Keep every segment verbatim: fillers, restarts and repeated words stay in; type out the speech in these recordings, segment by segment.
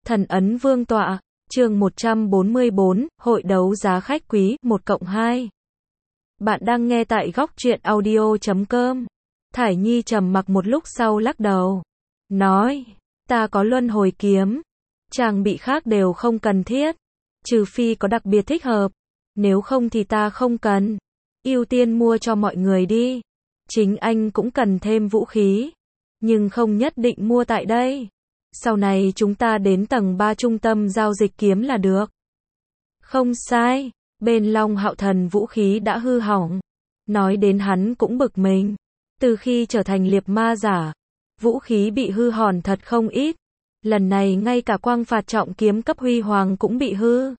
Thần ấn vương tọa, chương một trăm bốn mươi bốn, hội đấu giá khách quý, một cộng hai. Bạn đang nghe tại góc truyện audio chấm com. Thải Nhi trầm mặc một lúc sau lắc đầu. Nói, ta có luân hồi kiếm. Trang bị khác đều không cần thiết. Trừ phi có đặc biệt thích hợp. Nếu không thì ta không cần. Ưu tiên mua cho mọi người đi. Chính anh cũng cần thêm vũ khí. Nhưng không nhất định mua tại đây. Sau này chúng ta đến tầng ba trung tâm giao dịch kiếm là được. Không sai, bên Long Hạo Thần vũ khí đã hư hỏng. Nói đến hắn cũng bực mình. Từ khi trở thành liệp ma giả, vũ khí bị hư hỏng thật không ít. Lần này ngay cả quang phạt trọng kiếm cấp huy hoàng cũng bị hư.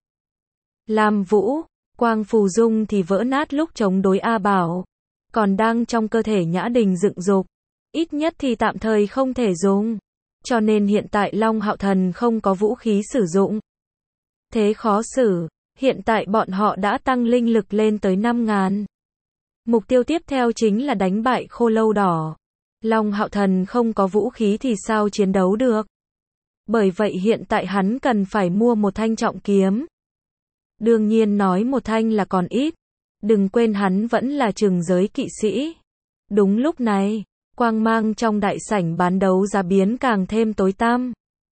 Lam Vũ, quang phù dung thì vỡ nát lúc chống đối A Bảo. Còn đang trong cơ thể Nhã Đình dựng dục. Ít nhất thì tạm thời không thể dùng. Cho nên hiện tại Long Hạo Thần không có vũ khí sử dụng. Thế khó xử, hiện tại bọn họ đã tăng linh lực lên tới năm ngàn. Mục tiêu tiếp theo chính là đánh bại Khô Lâu Đỏ. Long Hạo Thần không có vũ khí thì sao chiến đấu được. Bởi vậy hiện tại hắn cần phải mua một thanh trọng kiếm. Đương nhiên nói một thanh là còn ít. Đừng quên hắn vẫn là trừng giới kỵ sĩ. Đúng lúc này, quang mang trong đại sảnh bán đấu giá biến càng thêm tối tăm.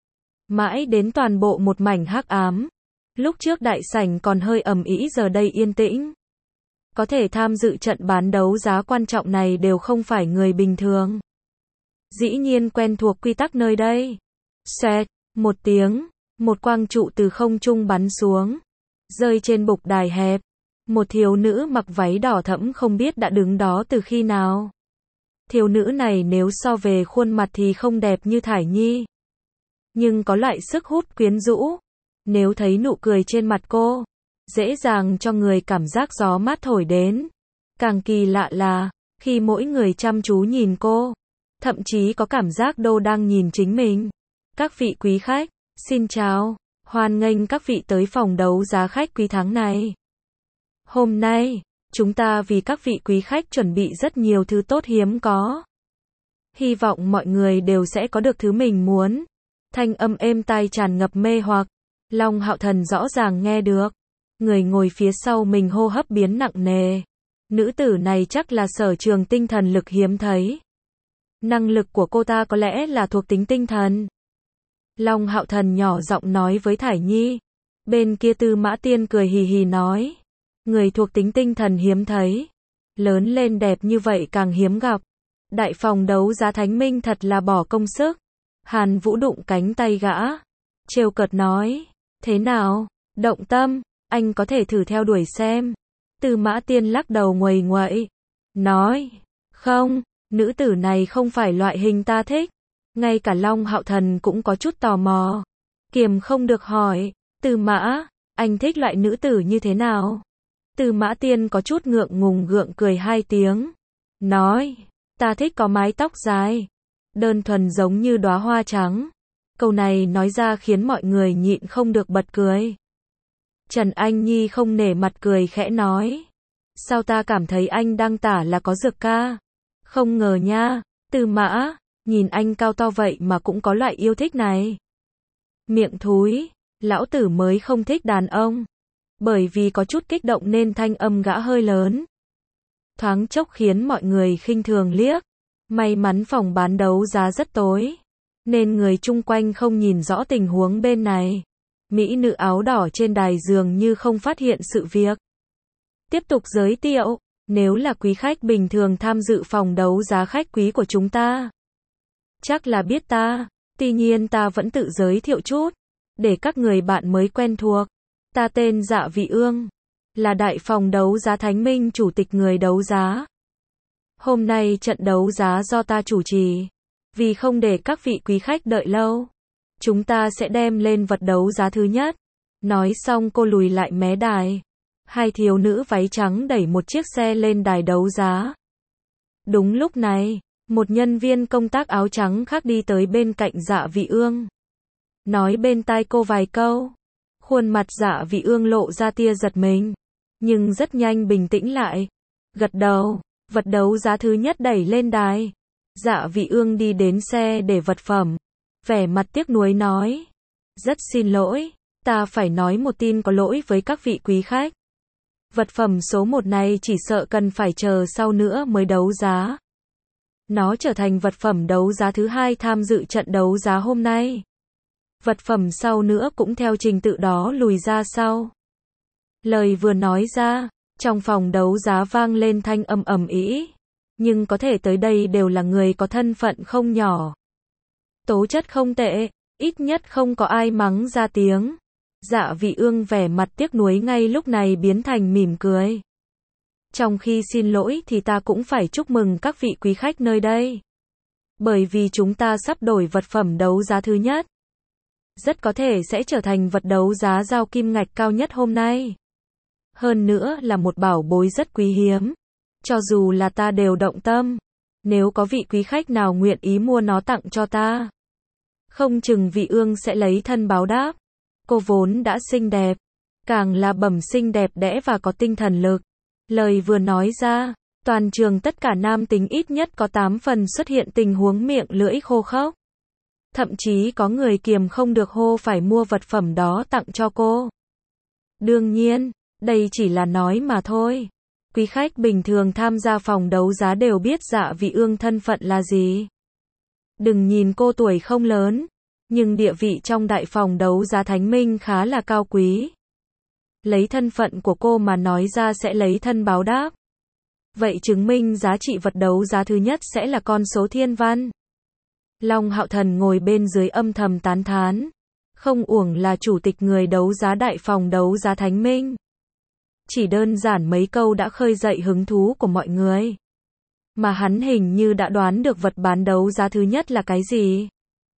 Mãi đến toàn bộ một mảnh hắc ám. Lúc trước đại sảnh còn hơi ầm ĩ, giờ đây yên tĩnh. Có thể tham dự trận bán đấu giá quan trọng này đều không phải người bình thường. Dĩ nhiên quen thuộc quy tắc nơi đây. Xoẹt, một tiếng, một quang trụ từ không trung bắn xuống. Rơi trên bục đài hẹp. Một thiếu nữ mặc váy đỏ thẫm không biết đã đứng đó từ khi nào. Thiếu nữ này nếu so về khuôn mặt thì không đẹp như Thải Nhi. Nhưng có loại sức hút quyến rũ. Nếu thấy nụ cười trên mặt cô, dễ dàng cho người cảm giác gió mát thổi đến. Càng kỳ lạ là, khi mỗi người chăm chú nhìn cô, thậm chí có cảm giác đô đang nhìn chính mình. Các vị quý khách, xin chào, hoan nghênh các vị tới phòng đấu giá khách quý tháng này. Hôm nay, chúng ta vì các vị quý khách chuẩn bị rất nhiều thứ tốt hiếm có. Hy vọng mọi người đều sẽ có được thứ mình muốn. Thanh âm êm tai tràn ngập mê hoặc. Long Hạo Thần rõ ràng nghe được. Người ngồi phía sau mình hô hấp biến nặng nề. Nữ tử này chắc là sở trường tinh thần lực hiếm thấy. Năng lực của cô ta có lẽ là thuộc tính tinh thần. Long Hạo Thần nhỏ giọng nói với Thải Nhi. Bên kia Tư Mã Tiên cười hì hì nói. Người thuộc tính tinh thần hiếm thấy. Lớn lên đẹp như vậy càng hiếm gặp. Đại phòng đấu giá Thánh Minh thật là bỏ công sức. Hàn Vũ đụng cánh tay gã. Trêu cợt nói. Thế nào? Động tâm, anh có thể thử theo đuổi xem. Tư Mã Tiên lắc đầu nguầy nguậy. Nói. Không, nữ tử này không phải loại hình ta thích. Ngay cả Long Hạo Thần cũng có chút tò mò. Kiềm không được hỏi. Tư Mã, anh thích loại nữ tử như thế nào? Tư Mã Tiên có chút ngượng ngùng gượng cười hai tiếng. Nói, ta thích có mái tóc dài. Đơn thuần giống như đóa hoa trắng. Câu này nói ra khiến mọi người nhịn không được bật cười. Trần Anh Nhi không nể mặt cười khẽ nói. Sao ta cảm thấy anh đang tả là có dược ca? Không ngờ nha, Tư Mã, nhìn anh cao to vậy mà cũng có loại yêu thích này. Miệng thúi, lão tử mới không thích đàn ông. Bởi vì có chút kích động nên thanh âm gã hơi lớn. Thoáng chốc khiến mọi người khinh thường liếc. May mắn phòng bán đấu giá rất tối. Nên người chung quanh không nhìn rõ tình huống bên này. Mỹ nữ áo đỏ trên đài dường như không phát hiện sự việc. Tiếp tục giới thiệu. Nếu là quý khách bình thường tham dự phòng đấu giá khách quý của chúng ta. Chắc là biết ta. Tuy nhiên ta vẫn tự giới thiệu chút. Để các người bạn mới quen thuộc. Ta tên Dạ Vị Ương, là đại phòng đấu giá Thánh Minh chủ tịch người đấu giá. Hôm nay trận đấu giá do ta chủ trì. Vì không để các vị quý khách đợi lâu, chúng ta sẽ đem lên vật đấu giá thứ nhất. Nói xong cô lùi lại mé đài. Hai thiếu nữ váy trắng đẩy một chiếc xe lên đài đấu giá. Đúng lúc này, một nhân viên công tác áo trắng khác đi tới bên cạnh Dạ Vị Ương. Nói bên tai cô vài câu. Khuôn mặt Dạ Vị Ương lộ ra tia giật mình, nhưng rất nhanh bình tĩnh lại. Gật đầu, vật đấu giá thứ nhất đẩy lên đài. Dạ Vị Ương đi đến xe để vật phẩm. Vẻ mặt tiếc nuối nói. Rất xin lỗi, ta phải nói một tin có lỗi với các vị quý khách. Vật phẩm số một này chỉ sợ cần phải chờ sau nữa mới đấu giá. Nó trở thành vật phẩm đấu giá thứ hai tham dự trận đấu giá hôm nay. Vật phẩm sau nữa cũng theo trình tự đó lùi ra sau. Lời vừa nói ra, trong phòng đấu giá vang lên thanh âm ầm ĩ, nhưng có thể tới đây đều là người có thân phận không nhỏ. Tố chất không tệ, ít nhất không có ai mắng ra tiếng. Dạ Vị Ương vẻ mặt tiếc nuối ngay lúc này biến thành mỉm cười. Trong khi xin lỗi thì ta cũng phải chúc mừng các vị quý khách nơi đây. Bởi vì chúng ta sắp đổi vật phẩm đấu giá thứ nhất. Rất có thể sẽ trở thành vật đấu giá giao kim ngạch cao nhất hôm nay. Hơn nữa là một bảo bối rất quý hiếm. Cho dù là ta đều động tâm. Nếu có vị quý khách nào nguyện ý mua nó tặng cho ta, không chừng Vị Ương sẽ lấy thân báo đáp. Cô vốn đã xinh đẹp, càng là bẩm sinh đẹp đẽ và có tinh thần lực. Lời vừa nói ra, toàn trường tất cả nam tính ít nhất có tám phần xuất hiện tình huống miệng lưỡi khô khốc. Thậm chí có người kiềm không được hô phải mua vật phẩm đó tặng cho cô. Đương nhiên, đây chỉ là nói mà thôi. Quý khách bình thường tham gia phòng đấu giá đều biết Dạ Vị Ương thân phận là gì. Đừng nhìn cô tuổi không lớn, nhưng địa vị trong đại phòng đấu giá Thánh Minh khá là cao quý. Lấy thân phận của cô mà nói ra sẽ lấy thân báo đáp. Vậy chứng minh giá trị vật đấu giá thứ nhất sẽ là con số thiên văn. Long Hạo Thần ngồi bên dưới âm thầm tán thán. Không uổng là chủ tịch người đấu giá đại phòng đấu giá Thánh Minh. Chỉ đơn giản mấy câu đã khơi dậy hứng thú của mọi người. Mà hắn hình như đã đoán được vật bán đấu giá thứ nhất là cái gì.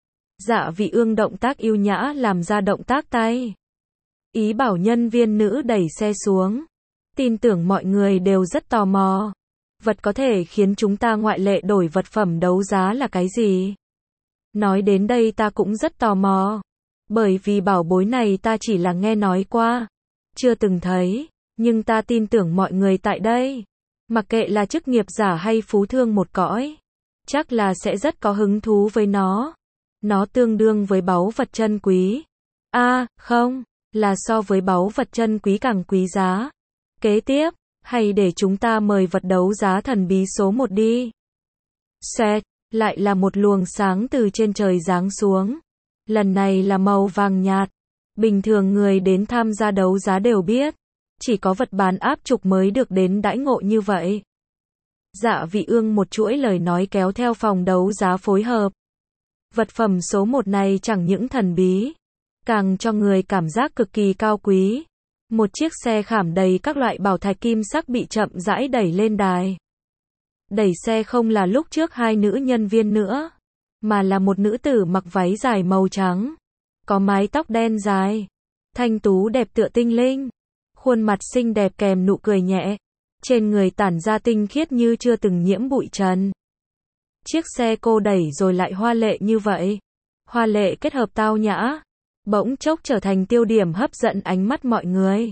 Dạ Vị Ương động tác yêu nhã làm ra động tác tay. Ý bảo nhân viên nữ đẩy xe xuống. Tin tưởng mọi người đều rất tò mò. Vật có thể khiến chúng ta ngoại lệ đổi vật phẩm đấu giá là cái gì? Nói đến đây ta cũng rất tò mò. Bởi vì bảo bối này ta chỉ là nghe nói qua. Chưa từng thấy. Nhưng ta tin tưởng mọi người tại đây. Mặc kệ là chức nghiệp giả hay phú thương một cõi. Chắc là sẽ rất có hứng thú với nó. Nó tương đương với báu vật chân quý. A, à, không. Là so với báu vật chân quý càng quý giá. Kế tiếp, hay để chúng ta mời vật đấu giá thần bí số một đi. Xoẹt, lại là một luồng sáng từ trên trời giáng xuống. Lần này là màu vàng nhạt. Bình thường người đến tham gia đấu giá đều biết. Chỉ có vật bán áp trục mới được đến đãi ngộ như vậy. Dạ Vị Ương một chuỗi lời nói kéo theo phòng đấu giá phối hợp. Vật phẩm số một này chẳng những thần bí, càng cho người cảm giác cực kỳ cao quý. Một chiếc xe khảm đầy các loại bảo thạch kim sắc bị chậm rãi đẩy lên đài. Đẩy xe không là lúc trước hai nữ nhân viên nữa, mà là một nữ tử mặc váy dài màu trắng, có mái tóc đen dài, thanh tú đẹp tựa tinh linh, khuôn mặt xinh đẹp kèm nụ cười nhẹ, trên người tản ra tinh khiết như chưa từng nhiễm bụi trần. Chiếc xe cô đẩy rồi lại hoa lệ như vậy, hoa lệ kết hợp tao nhã, bỗng chốc trở thành tiêu điểm hấp dẫn ánh mắt mọi người.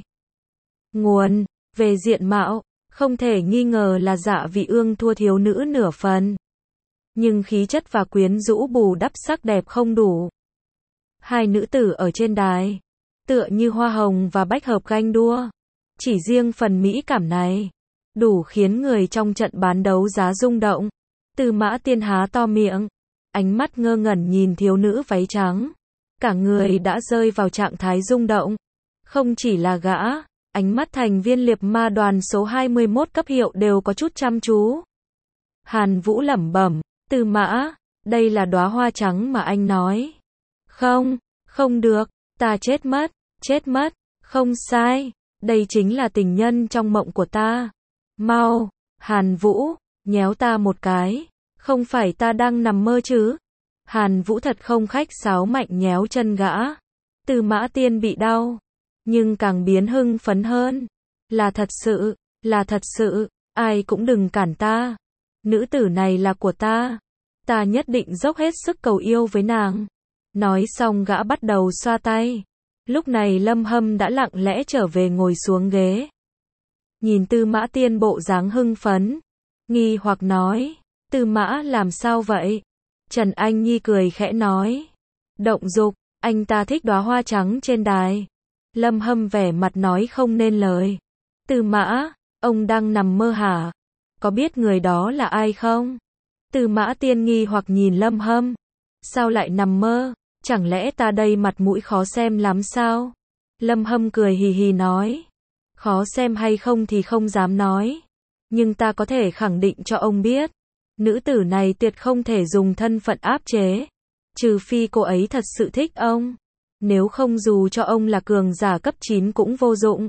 Nguồn, về diện mạo, không thể nghi ngờ là Dạ Vị Ương thua thiếu nữ nửa phần. Nhưng khí chất và quyến rũ bù đắp sắc đẹp không đủ. Hai nữ tử ở trên đài, tựa như hoa hồng và bách hợp ganh đua. Chỉ riêng phần mỹ cảm này, đủ khiến người trong trận bán đấu giá rung động. Tư Mã Tiên há to miệng, ánh mắt ngơ ngẩn nhìn thiếu nữ váy trắng. Cả người đã rơi vào trạng thái rung động. Không chỉ là gã, ánh mắt thành viên liệp ma đoàn số hai mươi mốt cấp hiệu đều có chút chăm chú. Hàn Vũ lẩm bẩm, Tư Mã, đây là đóa hoa trắng mà anh nói. Không, không được, ta chết mất, chết mất, không sai, đây chính là tình nhân trong mộng của ta. Mau, Hàn Vũ, nhéo ta một cái, không phải ta đang nằm mơ chứ? Hàn Vũ thật không khách sáo mạnh nhéo chân gã. Tư Mã Tiên bị đau, nhưng càng biến hưng phấn hơn. Là thật sự, là thật sự, ai cũng đừng cản ta. Nữ tử này là của ta. Ta nhất định dốc hết sức cầu yêu với nàng. Nói xong gã bắt đầu xoa tay. Lúc này Lâm Hâm đã lặng lẽ trở về ngồi xuống ghế. Nhìn Tư Mã Tiên bộ dáng hưng phấn, nghi hoặc nói, Tư Mã làm sao vậy? Trần Anh Nhi cười khẽ nói, động dục, Anh ta thích đóa hoa trắng trên đài. Lâm Hâm vẻ mặt nói không nên lời. Tư Mã, ông đang nằm mơ hả? Có biết người đó là ai không? Tư Mã Tiên nghi hoặc nhìn Lâm Hâm. Sao lại nằm mơ? Chẳng lẽ ta đây mặt mũi khó xem lắm sao? Lâm Hâm cười hì hì nói. Khó xem hay không thì không dám nói. Nhưng ta có thể khẳng định cho ông biết. Nữ tử này tuyệt không thể dùng thân phận áp chế. Trừ phi cô ấy thật sự thích ông. Nếu không dù cho ông là cường giả cấp chín cũng vô dụng.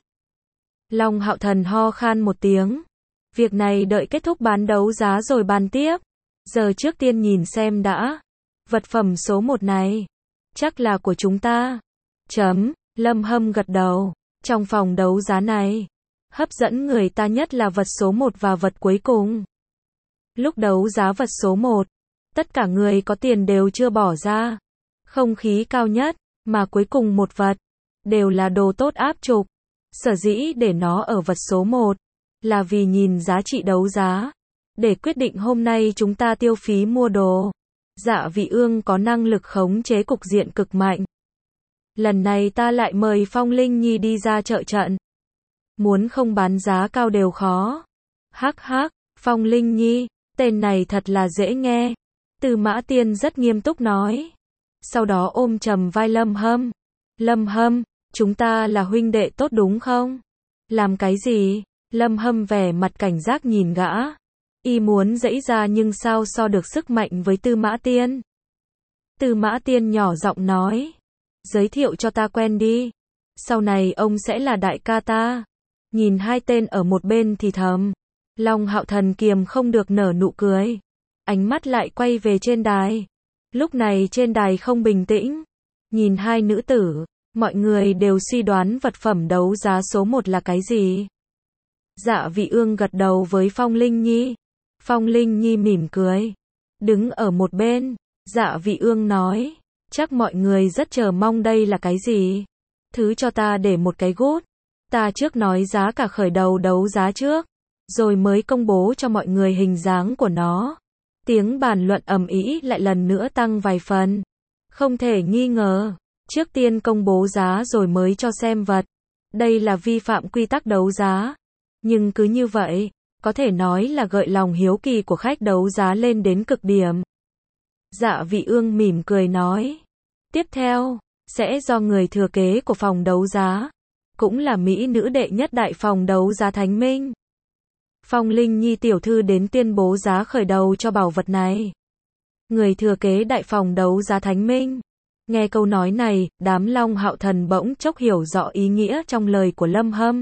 Long Hạo Thần ho khan một tiếng. Việc này đợi kết thúc bán đấu giá rồi bàn tiếp. Giờ trước tiên nhìn xem đã. Vật phẩm số một này. Chắc là của chúng ta. Chấm. Lâm Hâm gật đầu. Trong phòng đấu giá này, hấp dẫn người ta nhất là vật số một và vật cuối cùng. Lúc đấu giá vật số một, tất cả người có tiền đều chưa bỏ ra. Không khí cao nhất, mà cuối cùng một vật, đều là đồ tốt áp trục. Sở dĩ để nó ở vật số một, là vì nhìn giá trị đấu giá. Để quyết định hôm nay chúng ta tiêu phí mua đồ. Dạ Vị Ương có năng lực khống chế cục diện cực mạnh. Lần này ta lại mời Phong Linh Nhi đi ra trợ trận. Muốn không bán giá cao đều khó. Hắc hắc, Phong Linh Nhi, tên này thật là dễ nghe. Tư Mã Tiên rất nghiêm túc nói. Sau đó ôm chầm vai Lâm Hâm. Lâm Hâm, chúng ta là huynh đệ tốt đúng không? Làm cái gì? Lâm Hâm vẻ mặt cảnh giác nhìn gã. Y muốn giãy ra nhưng sao so được sức mạnh với Tư Mã Tiên. Tư Mã Tiên nhỏ giọng nói. Giới thiệu cho ta quen đi. Sau này ông sẽ là đại ca ta. Nhìn hai tên ở một bên thì thầm. Long Hạo Thần kiềm không được nở nụ cười. Ánh mắt lại quay về trên đài. Lúc này trên đài không bình tĩnh. Nhìn hai nữ tử, mọi người đều suy đoán vật phẩm đấu giá số một là cái gì. Dạ Vị Ương gật đầu với Phong Linh Nhi. Phong Linh Nhi mỉm cười. Đứng ở một bên, Dạ Vị Ương nói. Chắc mọi người rất chờ mong đây là cái gì. Thứ cho ta để một cái gút. Ta trước nói giá cả khởi đầu đấu giá trước. Rồi mới công bố cho mọi người hình dáng của nó. Tiếng bàn luận ầm ĩ lại lần nữa tăng vài phần. Không thể nghi ngờ. Trước tiên công bố giá rồi mới cho xem vật. Đây là vi phạm quy tắc đấu giá. Nhưng cứ như vậy, có thể nói là gợi lòng hiếu kỳ của khách đấu giá lên đến cực điểm. Dạ Vị Ương mỉm cười nói. Tiếp theo, sẽ do người thừa kế của phòng đấu giá. Cũng là mỹ nữ đệ nhất đại phòng đấu giá Thánh Minh. Phong Linh Nhi tiểu thư đến tuyên bố giá khởi đầu cho bảo vật này. Người thừa kế đại phòng đấu giá Thánh Minh. Nghe câu nói này, đám Long Hạo Thần bỗng chốc hiểu rõ ý nghĩa trong lời của Lâm Hâm.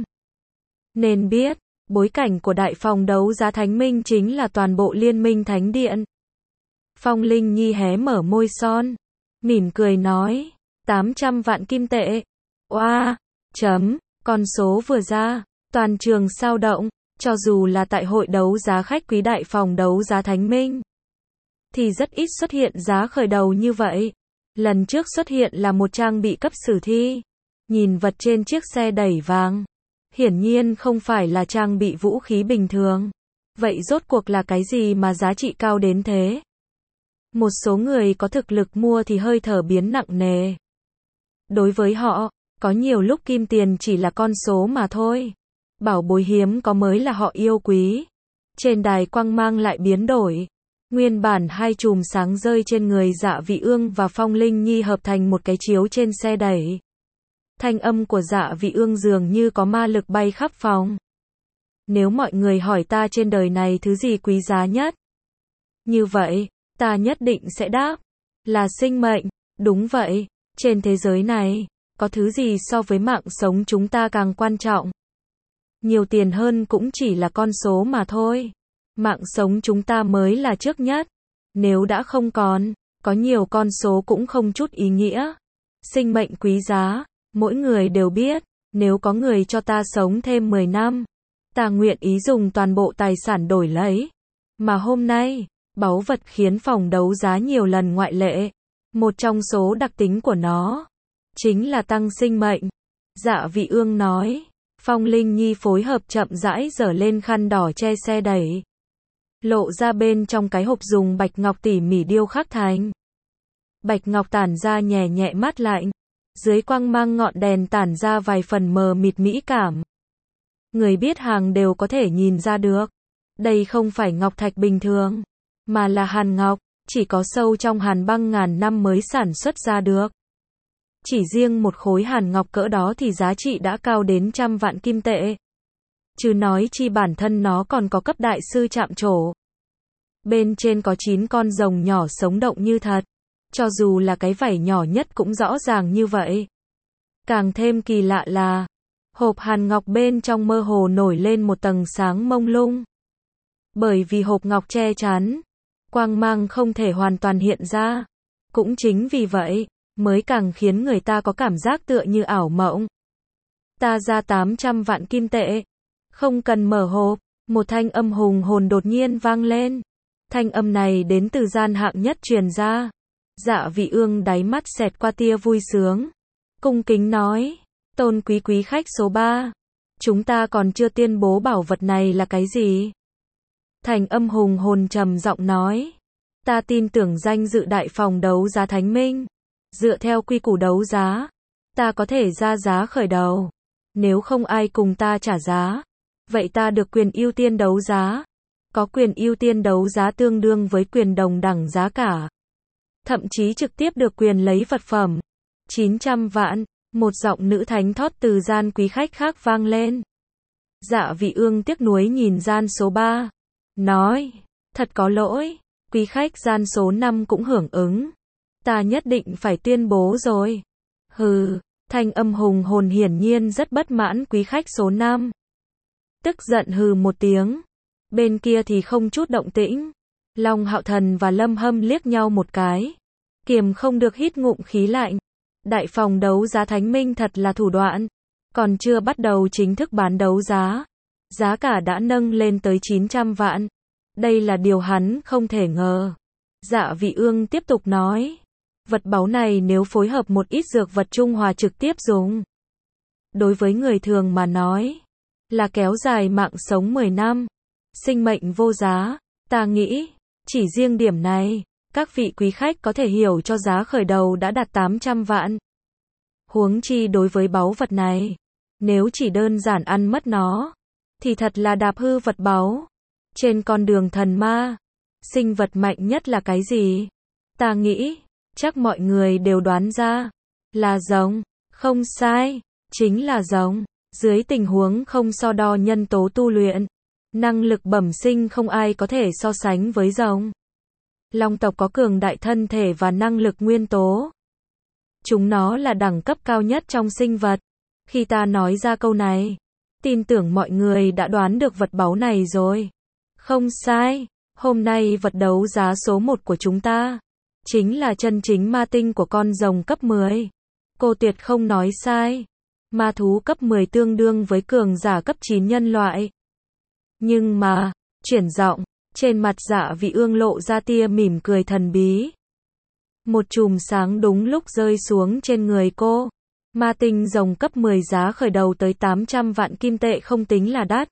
Nên biết, bối cảnh của đại phòng đấu giá Thánh Minh chính là toàn bộ liên minh Thánh Điện. Phong Linh Nhi hé mở môi son, mỉm cười nói, tám trăm vạn kim tệ. Oa, chấm, con số vừa ra, toàn trường sao động, cho dù là tại hội đấu giá khách quý đại phòng đấu giá Thánh Minh, thì rất ít xuất hiện giá khởi đầu như vậy. Lần trước xuất hiện là một trang bị cấp sử thi. Nhìn vật trên chiếc xe đẩy vàng. Hiển nhiên không phải là trang bị vũ khí bình thường. Vậy rốt cuộc là cái gì mà giá trị cao đến thế? Một số người có thực lực mua thì hơi thở biến nặng nề. Đối với họ, có nhiều lúc kim tiền chỉ là con số mà thôi. Bảo bối hiếm có mới là họ yêu quý. Trên đài quang mang lại biến đổi. Nguyên bản hai chùm sáng rơi trên người Dạ Vị Ương và Phong Linh Nhi hợp thành một cái chiếu trên xe đẩy. Thanh âm của Dạ Vị Ương dường như có ma lực bay khắp phòng. Nếu mọi người hỏi ta trên đời này thứ gì quý giá nhất? Như vậy, ta nhất định sẽ đáp. Là sinh mệnh. Đúng vậy. Trên thế giới này, có thứ gì so với mạng sống chúng ta càng quan trọng? Nhiều tiền hơn cũng chỉ là con số mà thôi. Mạng sống chúng ta mới là trước nhất. Nếu đã không còn, có nhiều con số cũng không chút ý nghĩa. Sinh mệnh quý giá, mỗi người đều biết, nếu có người cho ta sống thêm mười năm, ta nguyện ý dùng toàn bộ tài sản đổi lấy. Mà hôm nay, báu vật khiến phòng đấu giá nhiều lần ngoại lệ. Một trong số đặc tính của nó, chính là tăng sinh mệnh. Dạ Vị Ương nói. Phong Linh Nhi phối hợp chậm rãi giở lên khăn đỏ che xe đẩy. Lộ ra bên trong cái hộp dùng bạch ngọc tỉ mỉ điêu khắc thành. Bạch ngọc tản ra nhẹ nhẹ mát lạnh. Dưới quang mang ngọn đèn tản ra vài phần mờ mịt mỹ cảm. Người biết hàng đều có thể nhìn ra được. Đây không phải ngọc thạch bình thường, mà là hàn ngọc, chỉ có sâu trong hàn băng ngàn năm mới sản xuất ra được. Chỉ riêng một khối hàn ngọc cỡ đó thì giá trị đã cao đến trăm vạn kim tệ. Chứ nói chi bản thân nó còn có cấp đại sư chạm trổ. Bên trên có chín con rồng nhỏ sống động như thật. Cho dù là cái vảy nhỏ nhất cũng rõ ràng như vậy. Càng thêm kỳ lạ là, hộp hàn ngọc bên trong mơ hồ nổi lên một tầng sáng mông lung. Bởi vì hộp ngọc che chắn, quang mang không thể hoàn toàn hiện ra. Cũng chính vì vậy, mới càng khiến người ta có cảm giác tựa như ảo mộng. Ta ra tám trăm vạn kim tệ. Không cần mở hộp, một thanh âm hùng hồn đột nhiên vang lên. Thanh âm này đến từ gian hạng nhất truyền ra. Dạ Vị Ương đáy mắt xẹt qua tia vui sướng. Cung kính nói, tôn quý quý khách số ba. Chúng ta còn chưa tuyên bố bảo vật này là cái gì. Thành âm hùng hồn trầm giọng nói. Ta tin tưởng danh dự đại phòng đấu giá Thánh Minh. Dựa theo quy củ đấu giá, ta có thể ra giá khởi đầu. Nếu không ai cùng ta trả giá, vậy ta được quyền ưu tiên đấu giá. Có quyền ưu tiên đấu giá tương đương với quyền đồng đẳng giá cả. Thậm chí trực tiếp được quyền lấy vật phẩm. chín trăm vạn, một giọng nữ thánh thót từ gian quý khách khác vang lên. Dạ Vị Ương tiếc nuối nhìn gian số ba. Nói, thật có lỗi, quý khách gian số năm cũng hưởng ứng. Ta nhất định phải tuyên bố rồi. Hừ, thanh âm hùng hồn hiển nhiên rất bất mãn quý khách số năm. Tức giận hừ một tiếng. Bên kia thì không chút động tĩnh. Long Hạo Thần và Lâm Hâm liếc nhau một cái. Kiềm không được hít ngụm khí lạnh. Đại phòng đấu giá Thánh Minh thật là thủ đoạn. Còn chưa bắt đầu chính thức bán đấu giá. Giá cả đã nâng lên tới chín trăm vạn. Đây là điều hắn không thể ngờ. Dạ Vị Ương tiếp tục nói. Vật báu này nếu phối hợp một ít dược vật trung hòa trực tiếp dùng. Đối với người thường mà nói. Là kéo dài mạng sống mười năm. Sinh mệnh vô giá. Ta nghĩ. Chỉ riêng điểm này. Các vị quý khách có thể hiểu cho giá khởi đầu đã đạt tám trăm vạn. Huống chi đối với báu vật này. Nếu chỉ đơn giản ăn mất nó. Thì thật là đạp hư vật báu. Trên con đường thần ma. Sinh vật mạnh nhất là cái gì? Ta nghĩ. Chắc mọi người đều đoán ra. Là rồng. Không sai. Chính là rồng. Dưới tình huống không so đo nhân tố tu luyện. Năng lực bẩm sinh không ai có thể so sánh với rồng. Long tộc có cường đại thân thể và năng lực nguyên tố. Chúng nó là đẳng cấp cao nhất trong sinh vật. Khi ta nói ra câu này, tin tưởng mọi người đã đoán được vật báu này rồi. Không sai, hôm nay vật đấu giá số một của chúng ta chính là chân chính ma tinh của con rồng cấp mười. Cô tuyệt không nói sai. Ma thú cấp mười tương đương với cường giả cấp chín nhân loại. Nhưng mà, chuyển giọng, trên mặt Dạ Vị Ương lộ ra tia mỉm cười thần bí. Một chùm sáng đúng lúc rơi xuống trên người cô. Ma tinh rồng cấp mười giá khởi đầu tới tám trăm vạn kim tệ không tính là đắt.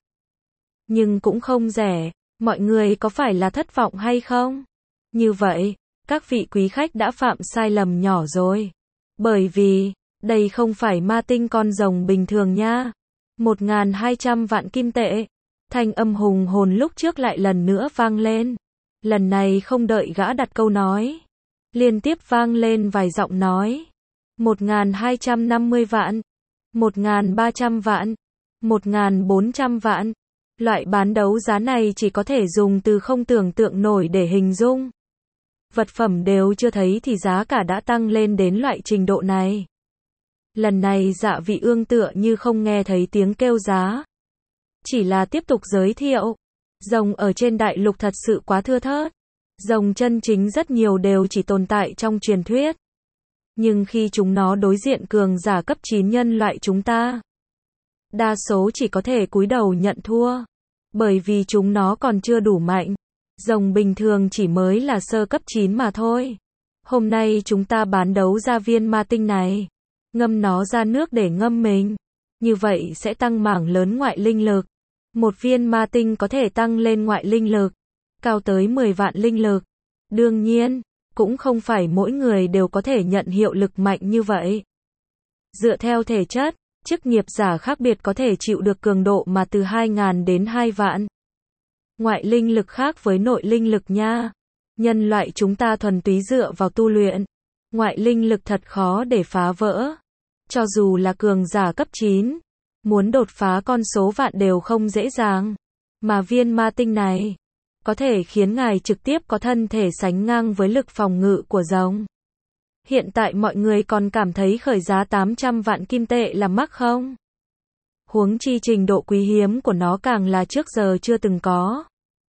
Nhưng cũng không rẻ, mọi người có phải là thất vọng hay không? Như vậy, các vị quý khách đã phạm sai lầm nhỏ rồi. Bởi vì, đây không phải ma tinh con rồng bình thường nha. một nghìn hai trăm vạn kim tệ. Thanh âm hùng hồn lúc trước lại lần nữa vang lên. Lần này không đợi gã đặt câu nói. Liên tiếp vang lên vài giọng nói. một nghìn hai trăm năm mươi vạn. một nghìn ba trăm vạn. một nghìn bốn trăm vạn. Loại bán đấu giá này chỉ có thể dùng từ không tưởng tượng nổi để hình dung. Vật phẩm đều chưa thấy thì giá cả đã tăng lên đến loại trình độ này. Lần này Dạ Vị Ương tựa như không nghe thấy tiếng kêu giá. Chỉ là tiếp tục giới thiệu. Rồng ở trên đại lục thật sự quá thưa thớt. Rồng chân chính rất nhiều đều chỉ tồn tại trong truyền thuyết. Nhưng khi chúng nó đối diện cường giả cấp chín nhân loại chúng ta, đa số chỉ có thể cúi đầu nhận thua. Bởi vì chúng nó còn chưa đủ mạnh. Rồng bình thường chỉ mới là sơ cấp chín mà thôi. Hôm nay chúng ta bán đấu ra viên ma tinh này. Ngâm nó ra nước để ngâm mình. Như vậy sẽ tăng mảng lớn ngoại linh lực. Một viên ma tinh có thể tăng lên ngoại linh lực cao tới mười vạn linh lực. Đương nhiên, cũng không phải mỗi người đều có thể nhận hiệu lực mạnh như vậy. Dựa theo thể chất, chức nghiệp giả khác biệt có thể chịu được cường độ mà từ hai nghìn đến hai vạn. Ngoại linh lực khác với nội linh lực nha. Nhân loại chúng ta thuần túy dựa vào tu luyện. Ngoại linh lực thật khó để phá vỡ. Cho dù là cường giả cấp chín, muốn đột phá con số vạn đều không dễ dàng. Mà viên ma tinh này, có thể khiến ngài trực tiếp có thân thể sánh ngang với lực phòng ngự của rồng. Hiện tại mọi người còn cảm thấy khởi giá tám trăm vạn kim tệ là mắc không? Huống chi trình độ quý hiếm của nó càng là trước giờ chưa từng có.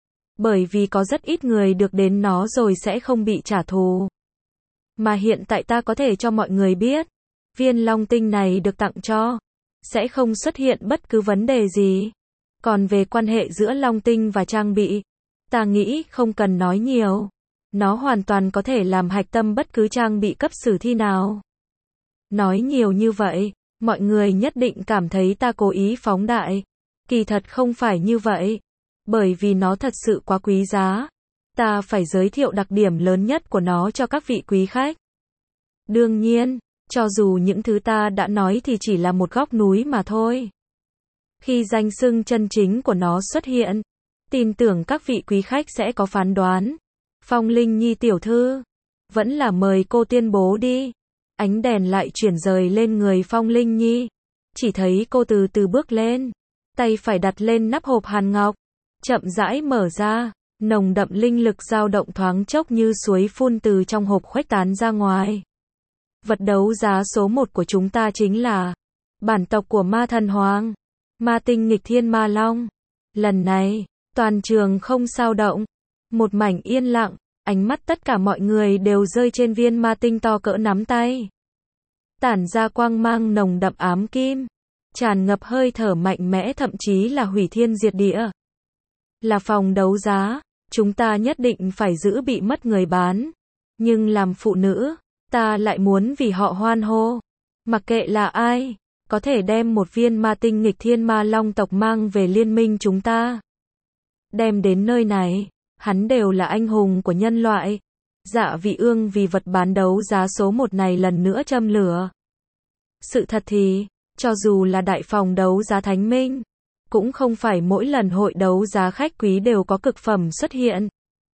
Bởi vì có rất ít người được đến nó rồi sẽ không bị trả thù. Mà hiện tại ta có thể cho mọi người biết, viên long tinh này được tặng cho, sẽ không xuất hiện bất cứ vấn đề gì. Còn về quan hệ giữa long tinh và trang bị, ta nghĩ không cần nói nhiều. Nó hoàn toàn có thể làm hạch tâm bất cứ trang bị cấp sử thi nào. Nói nhiều như vậy, mọi người nhất định cảm thấy ta cố ý phóng đại. Kỳ thật không phải như vậy. Bởi vì nó thật sự quá quý giá. Ta phải giới thiệu đặc điểm lớn nhất của nó cho các vị quý khách. Đương nhiên, cho dù những thứ ta đã nói thì chỉ là một góc núi mà thôi. Khi danh xưng chân chính của nó xuất hiện, tin tưởng các vị quý khách sẽ có phán đoán. Phong Linh Nhi tiểu thư, vẫn là mời cô tuyên bố đi. Ánh đèn lại chuyển rời lên người Phong Linh Nhi. Chỉ thấy cô từ từ bước lên, tay phải đặt lên nắp hộp hàn ngọc, chậm rãi mở ra, nồng đậm linh lực dao động thoáng chốc như suối phun từ trong hộp khuếch tán ra ngoài. Vật đấu giá số một của chúng ta chính là bản tộc của ma thần hoàng, ma tinh nghịch thiên ma long. Lần này, toàn trường không sao động, một mảnh yên lặng, ánh mắt tất cả mọi người đều rơi trên viên ma tinh to cỡ nắm tay. Tản ra quang mang nồng đậm ám kim, tràn ngập hơi thở mạnh mẽ thậm chí là hủy thiên diệt địa. Là phòng đấu giá, chúng ta nhất định phải giữ bị mất người bán. Nhưng làm phụ nữ, ta lại muốn vì họ hoan hô. Mặc kệ là ai, có thể đem một viên ma tinh nghịch thiên ma long tộc mang về liên minh chúng ta. Đem đến nơi này, hắn đều là anh hùng của nhân loại. Dạ Vị Ương vì vật bán đấu giá số một này lần nữa châm lửa. Sự thật thì, cho dù là đại phòng đấu giá Thánh Minh, cũng không phải mỗi lần hội đấu giá khách quý đều có cực phẩm xuất hiện.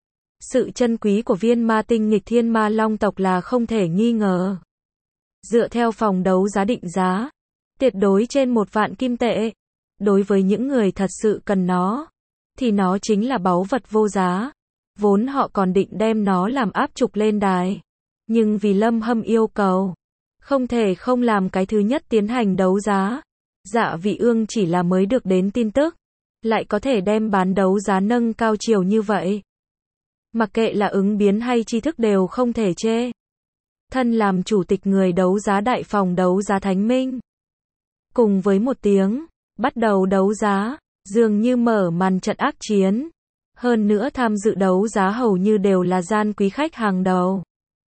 Sự chân quý của viên ma tinh nghịch thiên ma long tộc là không thể nghi ngờ. Dựa theo phòng đấu giá định giá, tuyệt đối trên một vạn kim tệ. Đối với những người thật sự cần nó, thì nó chính là báu vật vô giá. Vốn họ còn định đem nó làm áp trục lên đài. Nhưng vì Lâm Hâm yêu cầu, không thể không làm cái thứ nhất tiến hành đấu giá. Dạ Vị Ương chỉ là mới được đến tin tức, lại có thể đem bán đấu giá nâng cao chiều như vậy. Mặc kệ là ứng biến hay tri thức đều không thể chê. Thân làm chủ tịch người đấu giá đại phòng đấu giá Thánh Minh. Cùng với một tiếng, bắt đầu đấu giá, dường như mở màn trận ác chiến. Hơn nữa tham dự đấu giá hầu như đều là gian quý khách hàng đầu.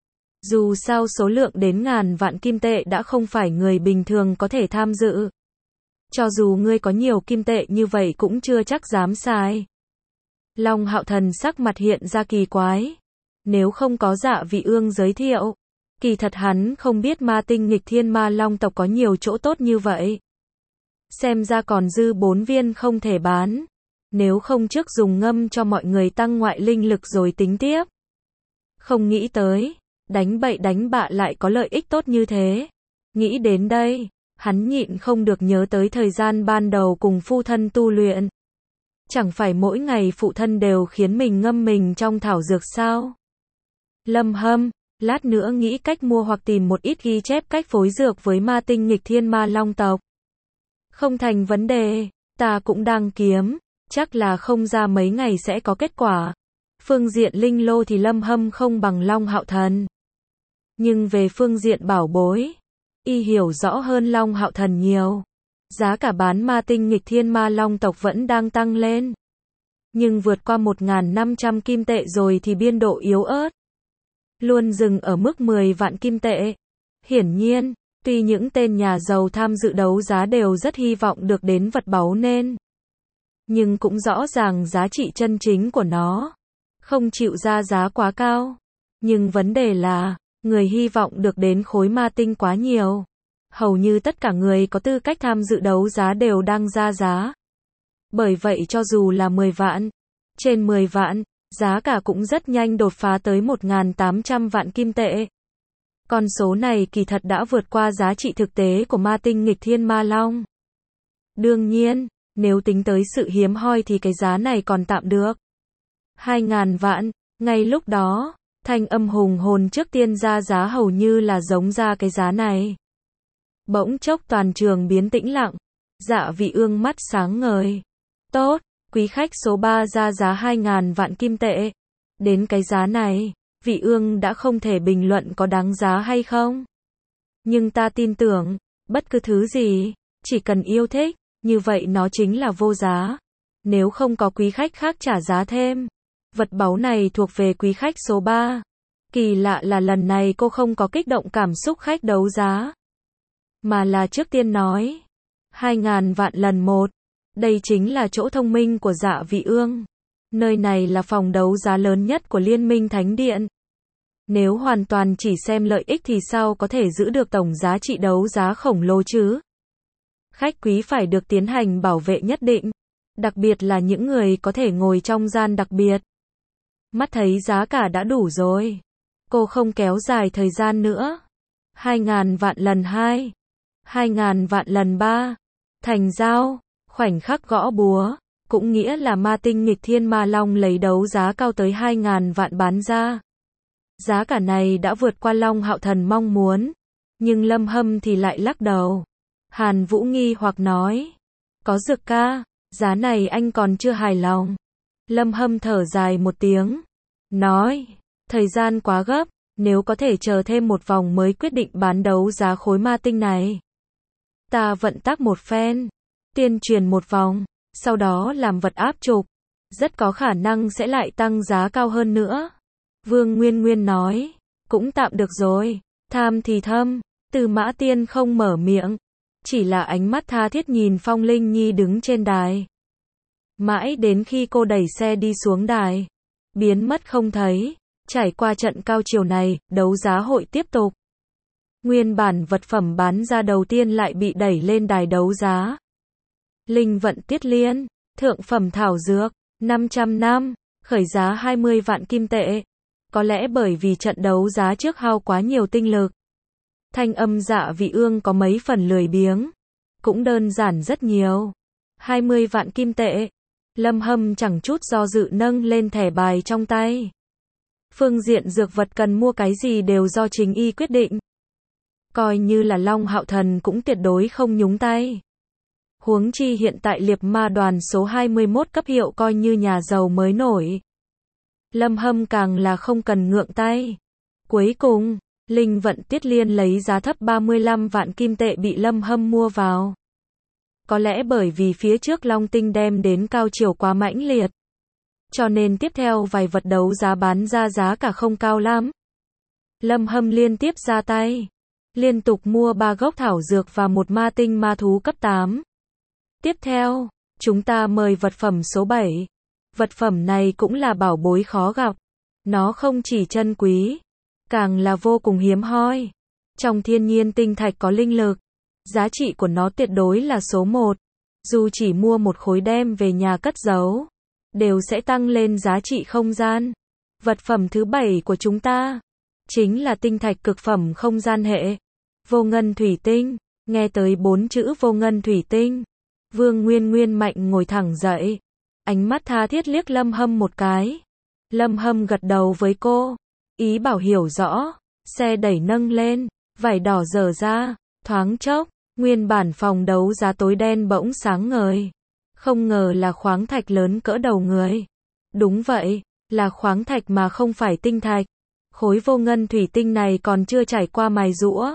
Dù sao số lượng đến ngàn vạn kim tệ đã không phải người bình thường có thể tham dự. Cho dù ngươi có nhiều kim tệ như vậy cũng chưa chắc dám sai. Long Hạo Thần sắc mặt hiện ra kỳ quái. Nếu không có Dạ Vị Ương giới thiệu, kỳ thật hắn không biết ma tinh nghịch thiên ma long tộc có nhiều chỗ tốt như vậy. Xem ra còn dư bốn viên không thể bán. Nếu không trước dùng ngâm cho mọi người tăng ngoại linh lực rồi tính tiếp. Không nghĩ tới, đánh bậy đánh bạ lại có lợi ích tốt như thế. Nghĩ đến đây, hắn nhịn không được nhớ tới thời gian ban đầu cùng phụ thân tu luyện. Chẳng phải mỗi ngày phụ thân đều khiến mình ngâm mình trong thảo dược sao? Lâm Hâm, lát nữa nghĩ cách mua hoặc tìm một ít ghi chép cách phối dược với ma tinh nghịch thiên ma long tộc. Không thành vấn đề, ta cũng đang kiếm, chắc là không ra mấy ngày sẽ có kết quả. Phương diện linh lô thì Lâm Hâm không bằng Long Hạo Thần. Nhưng về phương diện bảo bối, y hiểu rõ hơn Long Hạo Thần nhiều. Giá cả bán ma tinh nghịch thiên ma long tộc vẫn đang tăng lên. Nhưng vượt qua một nghìn năm trăm kim tệ rồi thì biên độ yếu ớt. Luôn dừng ở mức mười vạn kim tệ. Hiển nhiên, tuy những tên nhà giàu tham dự đấu giá đều rất hy vọng được đến vật báu nên. Nhưng cũng rõ ràng giá trị chân chính của nó. Không chịu ra giá quá cao. Nhưng vấn đề là, người hy vọng được đến khối ma tinh quá nhiều. Hầu như tất cả người có tư cách tham dự đấu giá đều đang ra giá. Bởi vậy cho dù là mười vạn, trên mười vạn, giá cả cũng rất nhanh đột phá tới một nghìn tám trăm vạn kim tệ. Con số này kỳ thật đã vượt qua giá trị thực tế của ma tinh nghịch thiên ma long. Đương nhiên, nếu tính tới sự hiếm hoi thì cái giá này còn tạm được. hai nghìn vạn, ngay lúc đó, thanh âm hùng hồn trước tiên ra giá hầu như là giống ra cái giá này. Bỗng chốc toàn trường biến tĩnh lặng. Dạ Vị Ương mắt sáng ngời. Tốt, quý khách số ba ra giá hai nghìn vạn kim tệ. Đến cái giá này, Vị Ương đã không thể bình luận có đáng giá hay không. Nhưng ta tin tưởng, bất cứ thứ gì, chỉ cần yêu thích, như vậy nó chính là vô giá. Nếu không có quý khách khác trả giá thêm, vật báu này thuộc về quý khách số ba. Kỳ lạ là lần này cô không có kích động cảm xúc khách đấu giá. Mà là trước tiên nói. hai nghìn vạn lần một. Đây chính là chỗ thông minh của Dạ Vị Ương. Nơi này là phòng đấu giá lớn nhất của Liên minh Thánh Điện. Nếu hoàn toàn chỉ xem lợi ích thì sao có thể giữ được tổng giá trị đấu giá khổng lồ chứ? Khách quý phải được tiến hành bảo vệ nhất định. Đặc biệt là những người có thể ngồi trong gian đặc biệt. Mắt thấy giá cả đã đủ rồi. Cô không kéo dài thời gian nữa. hai nghìn vạn lần hai. hai nghìn vạn lần ba. Thành giao. Khoảnh khắc gõ búa. Cũng nghĩa là ma tinh nghịch thiên ma long lấy đấu giá cao tới hai nghìn vạn bán ra. Giá cả này đã vượt qua Long Hạo Thần mong muốn. Nhưng Lâm Hâm thì lại lắc đầu. Hàn Vũ nghi hoặc nói. Có Dược ca, giá này anh còn chưa hài lòng. Lâm Hâm thở dài một tiếng. Nói, thời gian quá gấp, nếu có thể chờ thêm một vòng mới quyết định bán đấu giá khối ma tinh này. Ta vận tắc một phen, tuyên truyền một vòng, sau đó làm vật áp trục. Rất có khả năng sẽ lại tăng giá cao hơn nữa. Vương Nguyên Nguyên nói, cũng tạm được rồi, tham thì thâm, Từ Mã Tiên không mở miệng, chỉ là ánh mắt tha thiết nhìn Phong Linh Nhi đứng trên đài. Mãi đến khi cô đẩy xe đi xuống đài, biến mất không thấy, trải qua trận cao chiều này, đấu giá hội tiếp tục. Nguyên bản vật phẩm bán ra đầu tiên lại bị đẩy lên đài đấu giá. Linh vận tiết liên, thượng phẩm thảo dược, năm trăm năm, khởi giá hai mươi vạn kim tệ. Có lẽ bởi vì trận đấu giá trước hao quá nhiều tinh lực. Thanh âm Dạ Vị Ương có mấy phần lười biếng. Cũng đơn giản rất nhiều. hai mươi vạn kim tệ. Lâm Hâm chẳng chút do dự nâng lên thẻ bài trong tay. Phương diện dược vật cần mua cái gì đều do chính y quyết định. Coi như là Long Hạo Thần cũng tuyệt đối không nhúng tay. Huống chi hiện tại liệp ma đoàn số hai mươi mốt cấp hiệu coi như nhà giàu mới nổi. Lâm Hâm càng là không cần ngượng tay. Cuối cùng, Linh vận tiết liên lấy giá thấp ba mươi lăm vạn kim tệ bị Lâm Hâm mua vào. Có lẽ bởi vì phía trước Long Tinh đem đến cao chiều quá mãnh liệt. Cho nên tiếp theo vài vật đấu giá bán ra giá cả không cao lắm. Lâm Hâm liên tiếp ra tay. Liên tục mua ba gốc thảo dược và một ma tinh ma thú cấp tám. Tiếp theo, chúng ta mời vật phẩm số bảy. Vật phẩm này cũng là bảo bối khó gặp. Nó không chỉ chân quý, càng là vô cùng hiếm hoi. Trong thiên nhiên tinh thạch có linh lực. Giá trị của nó tuyệt đối là số một. Dù chỉ mua một khối đem về nhà cất giấu, đều sẽ tăng lên giá trị không gian. Vật phẩm thứ bảy của chúng ta chính là tinh thạch cực phẩm không gian hệ. Vô ngân thủy tinh. Nghe tới bốn chữ vô ngân thủy tinh, Vương Nguyên Nguyên mạnh ngồi thẳng dậy. Ánh mắt tha thiết liếc Lâm Hâm một cái. Lâm Hâm gật đầu với cô. Ý bảo hiểu rõ. Xe đẩy nâng lên. Vải đỏ dở ra. Thoáng chốc. Nguyên bản phòng đấu giá tối đen bỗng sáng ngời. Không ngờ là khoáng thạch lớn cỡ đầu người. Đúng vậy. Là khoáng thạch mà không phải tinh thạch. Khối vô ngân thủy tinh này còn chưa trải qua mài giũa.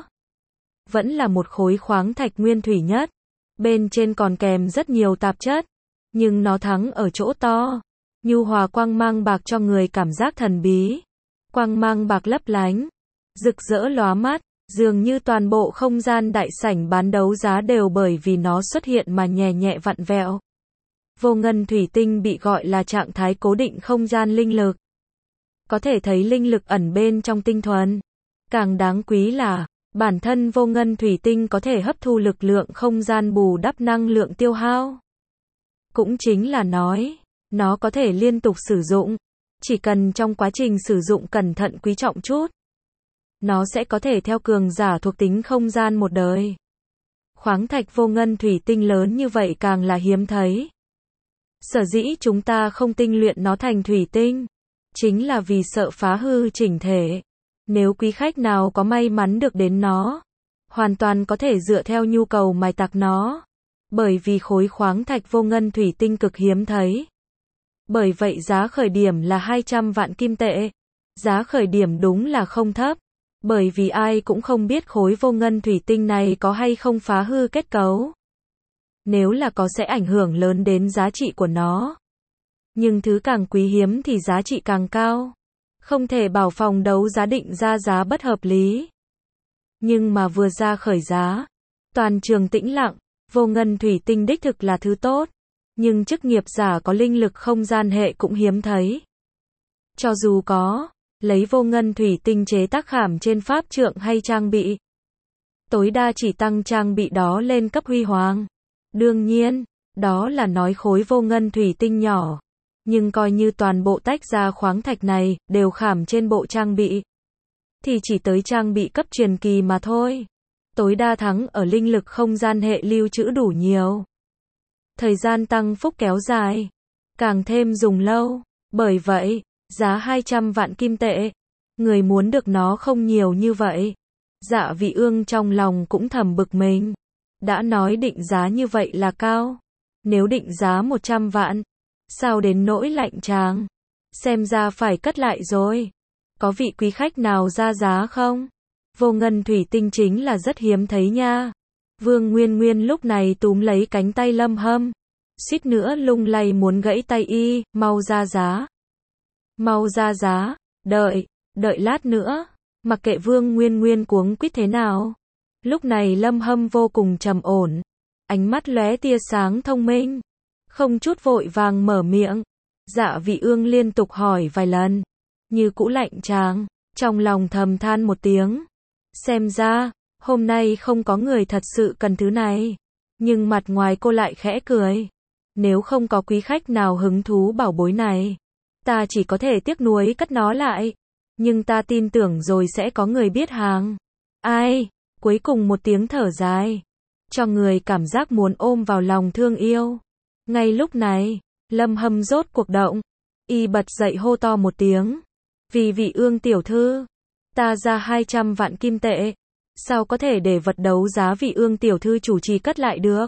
Vẫn là một khối khoáng thạch nguyên thủy nhất. Bên trên còn kèm rất nhiều tạp chất. Nhưng nó thắng ở chỗ to. Nhu hòa quang mang bạc cho người cảm giác thần bí. Quang mang bạc lấp lánh. Rực rỡ lóa mắt. Dường như toàn bộ không gian đại sảnh bán đấu giá đều bởi vì nó xuất hiện mà nhẹ nhẹ vặn vẹo. Vô ngân thủy tinh bị gọi là trạng thái cố định không gian linh lực. có thể thấy linh lực ẩn bên trong tinh thuần. Càng đáng quý là, bản thân vô ngân thủy tinh có thể hấp thu lực lượng không gian bù đắp năng lượng tiêu hao. Cũng chính là nói, nó có thể liên tục sử dụng, chỉ cần trong quá trình sử dụng cẩn thận quý trọng chút. Nó sẽ có thể theo cường giả thuộc tính không gian một đời. Khoáng thạch vô ngân thủy tinh lớn như vậy càng là hiếm thấy. Sở dĩ chúng ta không tinh luyện nó thành thủy tinh, chính là vì sợ phá hư chỉnh thể. Nếu quý khách nào có may mắn được đến nó, hoàn toàn có thể dựa theo nhu cầu mài tạc nó. Bởi vì khối khoáng thạch vô ngân thủy tinh cực hiếm thấy. Bởi vậy giá khởi điểm là hai trăm vạn kim tệ. Giá khởi điểm đúng là không thấp. Bởi vì ai cũng không biết khối vô ngân thủy tinh này có hay không phá hư kết cấu. Nếu là có sẽ ảnh hưởng lớn đến giá trị của nó. Nhưng thứ càng quý hiếm thì giá trị càng cao. Không thể bảo phòng đấu giá định ra giá bất hợp lý. Nhưng mà vừa ra khởi giá, toàn trường tĩnh lặng, vô ngân thủy tinh đích thực là thứ tốt. Nhưng chức nghiệp giả có linh lực không gian hệ cũng hiếm thấy. Cho dù có, lấy vô ngân thủy tinh chế tác khảm trên pháp trượng hay trang bị, tối đa chỉ tăng trang bị đó lên cấp huy hoàng. Đương nhiên, đó là nói khối vô ngân thủy tinh nhỏ. Nhưng coi như toàn bộ tách ra khoáng thạch này, đều khảm trên bộ trang bị. Thì chỉ tới trang bị cấp truyền kỳ mà thôi. Tối đa thắng ở linh lực không gian hệ lưu trữ đủ nhiều. Thời gian tăng phúc kéo dài. Càng thêm dùng lâu. Bởi vậy, giá hai trăm vạn kim tệ. Người muốn được nó không nhiều như vậy. Dạ Vị Ương trong lòng cũng thầm bực mình. Đã nói định giá như vậy là cao. Nếu định giá một trăm vạn. Sao đến nỗi lạnh chàng. Xem ra phải cất lại rồi. Có vị quý khách nào ra giá không? Vô ngân thủy tinh chính là rất hiếm thấy nha. Vương Nguyên Nguyên lúc này túm lấy cánh tay Lâm Hâm. Suýt nữa lung lay muốn gãy tay y, mau ra giá. Mau ra giá, đợi, đợi lát nữa. Mặc kệ Vương Nguyên Nguyên cuống quýt thế nào. Lúc này Lâm Hâm vô cùng trầm ổn. Ánh mắt lóe tia sáng thông minh. Không chút vội vàng mở miệng. Dạ Vị Ương liên tục hỏi vài lần. Như cũ lạnh chàng. Trong lòng thầm than một tiếng. Xem ra, hôm nay không có người thật sự cần thứ này. Nhưng mặt ngoài cô lại khẽ cười. Nếu không có quý khách nào hứng thú bảo bối này, ta chỉ có thể tiếc nuối cất nó lại. Nhưng ta tin tưởng rồi sẽ có người biết hàng. Ai? Cuối cùng một tiếng thở dài. Cho người cảm giác muốn ôm vào lòng thương yêu. Ngay lúc này, Lâm Hâm rốt cuộc động. Y bật dậy hô to một tiếng. Vì Vị Ương tiểu thư, ta ra hai trăm vạn kim tệ. Sao có thể để vật đấu giá Vị Ương tiểu thư chủ trì cất lại được?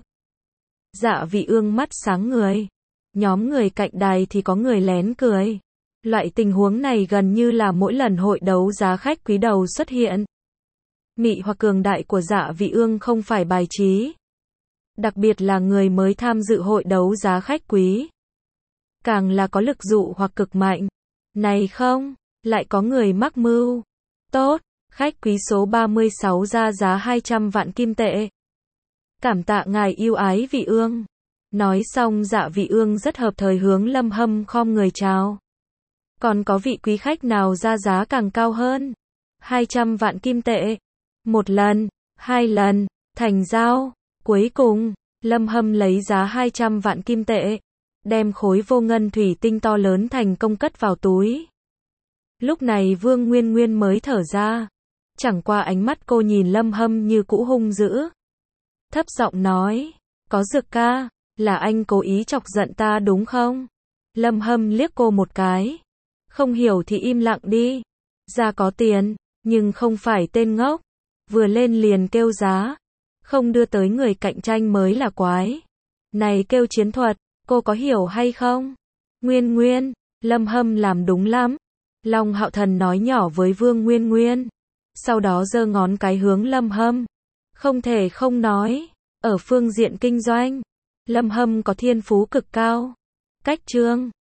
Dạ Vị Ương mắt sáng người. Nhóm người cạnh đài thì có người lén cười. Loại tình huống này gần như là mỗi lần hội đấu giá khách quý đầu xuất hiện. Mị hoặc cường đại của Dạ Vị Ương không phải bài trí. Đặc biệt là người mới tham dự hội đấu giá khách quý. Càng là có lực dụ hoặc cực mạnh. Này không, lại có người mắc mưu. Tốt, khách quý số ba mươi sáu ra giá hai trăm vạn kim tệ. Cảm tạ ngài yêu ái Vị Ương. Nói xong Dạ Vị Ương rất hợp thời hướng Lâm Hâm khom người chào. Còn có vị quý khách nào ra giá càng cao hơn? hai trăm vạn kim tệ. Một lần, hai lần, thành giao. Cuối cùng, Lâm Hâm lấy giá hai trăm vạn kim tệ. Đem khối vô ngân thủy tinh to lớn thành công cất vào túi. Lúc này Vương Nguyên Nguyên mới thở ra. Chẳng qua ánh mắt cô nhìn Lâm Hâm như cũ hung dữ. Thấp giọng nói. Có Dược ca, là anh cố ý chọc giận ta đúng không? Lâm Hâm liếc cô một cái. Không hiểu thì im lặng đi. Ra có tiền, nhưng không phải tên ngốc. Vừa lên liền kêu giá. Không đưa tới người cạnh tranh mới là quái. Này kêu chiến thuật, cô có hiểu hay không? Nguyên Nguyên, Lâm Hâm làm đúng lắm. Long Hạo Thần nói nhỏ với Vương Nguyên Nguyên. Sau đó giơ ngón cái hướng Lâm Hâm. Không thể không nói. Ở phương diện kinh doanh, Lâm Hâm có thiên phú cực cao. Cách trương,